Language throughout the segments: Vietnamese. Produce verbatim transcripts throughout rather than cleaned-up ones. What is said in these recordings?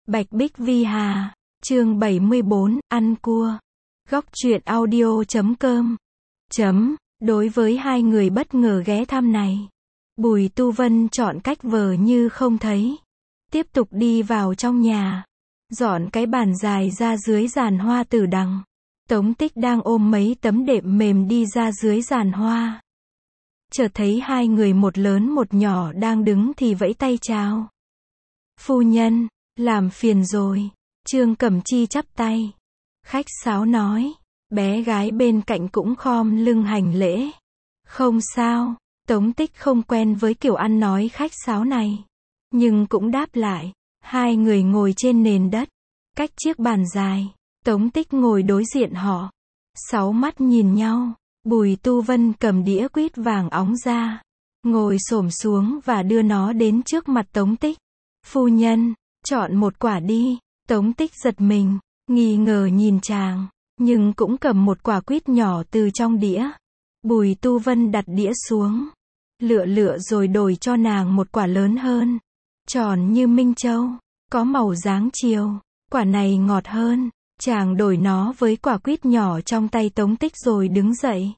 Bạch Bích Vi Hà, chương bảy mươi bốn, ăn cua. Góc truyện audio chấm com. Chấm, đối với hai người bất ngờ ghé thăm này, Bùi Tu Vân chọn cách vờ như không thấy. Tiếp tục đi vào trong nhà, dọn cái bàn dài ra dưới giàn hoa tử đằng. Tống Tích đang ôm mấy tấm đệm mềm đi ra dưới giàn hoa. Chợt thấy hai người một lớn một nhỏ đang đứng thì vẫy tay chào. Phu nhân, làm phiền rồi. Trương Cẩm Chi chắp tay. Khách sáo nói. Bé gái bên cạnh cũng khom lưng hành lễ. Không sao, Tống Tích không quen với kiểu ăn nói khách sáo này. Nhưng cũng đáp lại. Hai người ngồi trên nền đất, cách chiếc bàn dài. Tống Tích ngồi đối diện họ. Sáu mắt nhìn nhau. Bùi Tu Vân cầm đĩa quýt vàng óng ra, ngồi xổm xuống và đưa nó đến trước mặt Tống Tích. Phu nhân, chọn một quả đi. Tống Tích giật mình, nghi ngờ nhìn chàng, nhưng cũng cầm một quả quýt nhỏ từ trong đĩa. Bùi Tu Vân đặt đĩa xuống, lựa lựa rồi đổi cho nàng một quả lớn hơn, tròn như minh châu, có màu dáng chiều. Quả này ngọt hơn. Chàng đổi nó với quả quýt nhỏ trong tay Tống Tích rồi đứng dậy.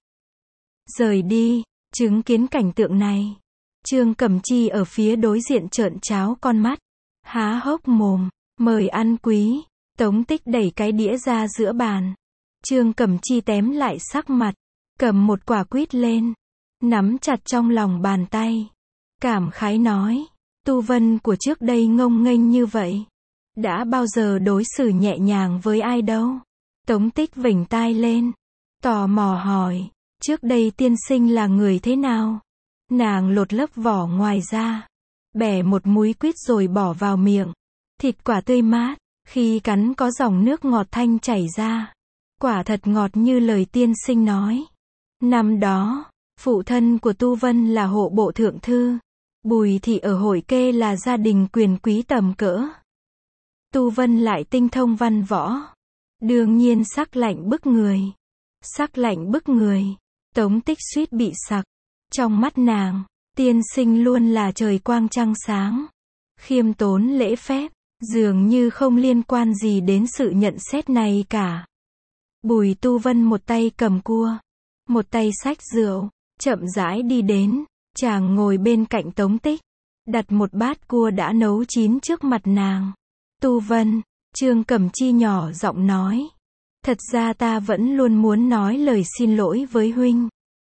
Rời đi. Chứng kiến cảnh tượng này, Trương Cẩm Chi ở phía đối diện trợn tráo con mắt, há hốc mồm. Mời ăn quý. Tống Tích đẩy cái đĩa ra giữa bàn. Trương Cẩm Chi tém lại sắc mặt, cầm một quả quýt lên, nắm chặt trong lòng bàn tay, cảm khái nói. Tu Vân của trước đây ngông nghênh như vậy, đã bao giờ đối xử nhẹ nhàng với ai đâu. Tống Tích vểnh tai lên, tò mò hỏi, trước đây tiên sinh là người thế nào? Nàng lột lớp vỏ ngoài ra, bẻ một múi quýt rồi bỏ vào miệng. Thịt quả tươi mát, khi cắn có dòng nước ngọt thanh chảy ra. Quả thật ngọt như lời tiên sinh nói. Năm đó, phụ thân của Tu Vân là hộ bộ thượng thư, Bùi thị ở Hội Kê là gia đình quyền quý tầm cỡ. Tu Vân lại tinh thông văn võ, đương nhiên sắc lạnh bức người. Sắc lạnh bức người. Tống Tích suýt bị sặc. Trong mắt nàng, tiên sinh luôn là trời quang trăng sáng, khiêm tốn lễ phép, dường như không liên quan gì đến sự nhận xét này cả. Bùi Tu Vân một tay cầm cua, một tay xách rượu, chậm rãi đi đến. Chàng ngồi bên cạnh Tống Tích, đặt một bát cua đã nấu chín trước mặt nàng. Tu Vân, Trương Cẩm Chi nhỏ giọng nói. Thật ra ta vẫn luôn muốn nói lời xin lỗi với huynh.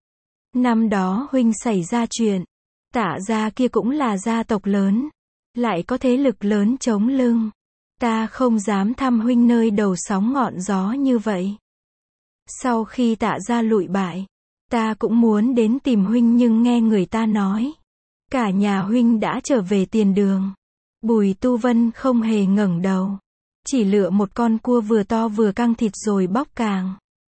Năm đó huynh xảy ra chuyện, Tạ gia kia cũng là gia tộc lớn, lại có thế lực lớn chống lưng. Ta không dám thăm huynh nơi đầu sóng ngọn gió như vậy. Sau khi Tạ gia lụi bại, ta cũng muốn đến tìm huynh nhưng nghe người ta nói, cả nhà huynh đã trở về tiền đường. Bùi Tu Vân không hề ngẩng đầu, chỉ lựa một con cua vừa to vừa căng thịt rồi bóc càng.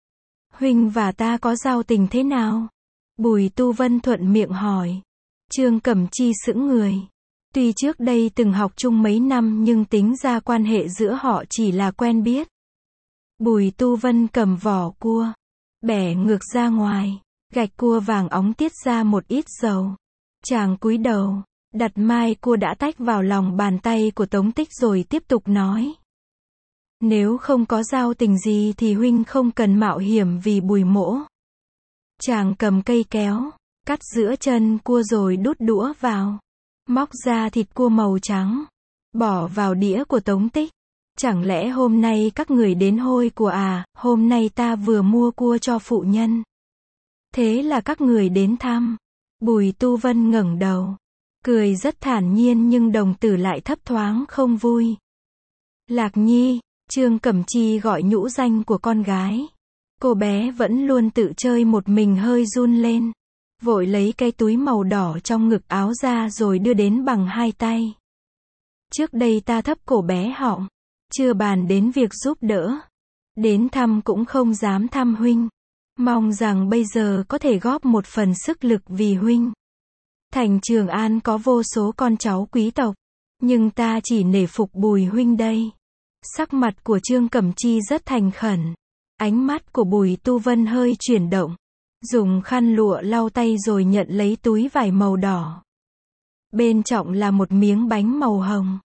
Huynh và ta có giao tình thế nào? Bùi Tu Vân thuận miệng hỏi. Trương Cẩm Chi sững người. Tuy trước đây từng học chung mấy năm nhưng tính ra quan hệ giữa họ chỉ là quen biết. Bùi Tu Vân cầm vỏ cua, bẻ ngược ra ngoài, gạch cua vàng óng tiết ra một ít dầu. Chàng cúi đầu, đặt mai cua đã tách vào lòng bàn tay của Tống Tích rồi tiếp tục nói. Nếu không có giao tình gì thì huynh không cần mạo hiểm vì Bùi mỗ. Chàng cầm cây kéo, cắt giữa chân cua rồi đút đũa vào, móc ra thịt cua màu trắng, bỏ vào đĩa của Tống Tích. Chẳng lẽ hôm nay các người đến hôi của à? Hôm nay ta vừa mua cua cho phụ nhân. Thế là các người đến thăm. Bùi Tu Vân ngẩng đầu, cười rất thản nhiên nhưng đồng tử lại thấp thoáng không vui. Lạc Nhi, Trương Cẩm Chi gọi nhũ danh của con gái. Cô bé vẫn luôn tự chơi một mình hơi run lên, vội lấy cái túi màu đỏ trong ngực áo ra rồi đưa đến bằng hai tay. Trước đây ta thấp cổ bé họng, chưa bàn đến việc giúp đỡ, đến thăm cũng không dám thăm huynh. Mong rằng bây giờ có thể góp một phần sức lực vì huynh. Thành Trường An có vô số con cháu quý tộc, nhưng ta chỉ nể phục Bùi huynh đây. Sắc mặt của Trương Cẩm Chi rất thành khẩn. Ánh mắt của Bùi Tu Vân hơi chuyển động, dùng khăn lụa lau tay rồi nhận lấy túi vải màu đỏ. Bên trong là một miếng bánh màu hồng.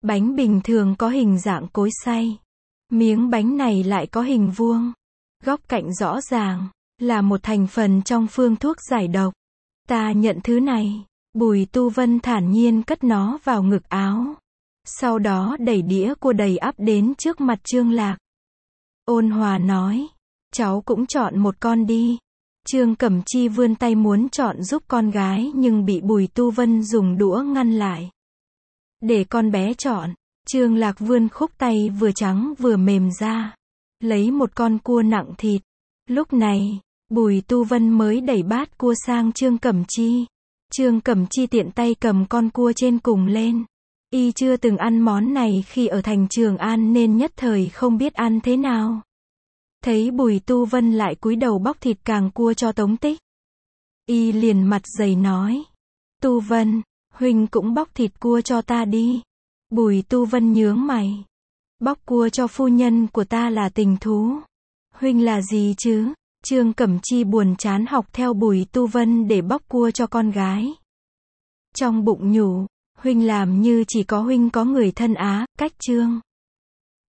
Bánh bình thường có hình dạng cối xay. Miếng bánh này lại có hình vuông. Góc cạnh rõ ràng, là một thành phần trong phương thuốc giải độc. Ta nhận thứ này. Bùi Tu Vân thản nhiên cất nó vào ngực áo. Sau đó đẩy đĩa cua đầy ắp đến trước mặt Trương Lạc. Ôn hòa nói, cháu cũng chọn một con đi. Trương Cẩm Chi vươn tay muốn chọn giúp con gái nhưng bị Bùi Tu Vân dùng đũa ngăn lại. Để con bé chọn. Trương Lạc vươn khúc tay vừa trắng vừa mềm ra. Lấy một con cua nặng thịt. Lúc này, Bùi Tu Vân mới đẩy bát cua sang Trương Cẩm Chi. Trương Cẩm Chi tiện tay cầm con cua trên cùng lên. Y chưa từng ăn món này khi ở thành Trường An nên nhất thời không biết ăn thế nào. Thấy Bùi Tu Vân lại cúi đầu bóc thịt càng cua cho Tống Tích. Y liền mặt dày nói. Tu Vân, huynh cũng bóc thịt cua cho ta đi. Bùi Tu Vân nhướng mày. Bóc cua cho phu nhân của ta là tình thú. Huynh là gì chứ? Trương Cẩm Chi buồn chán học theo Bùi Tu Vân để bóc cua cho con gái. Trong bụng nhủ, huynh làm như chỉ có huynh có người thân á, cách Trương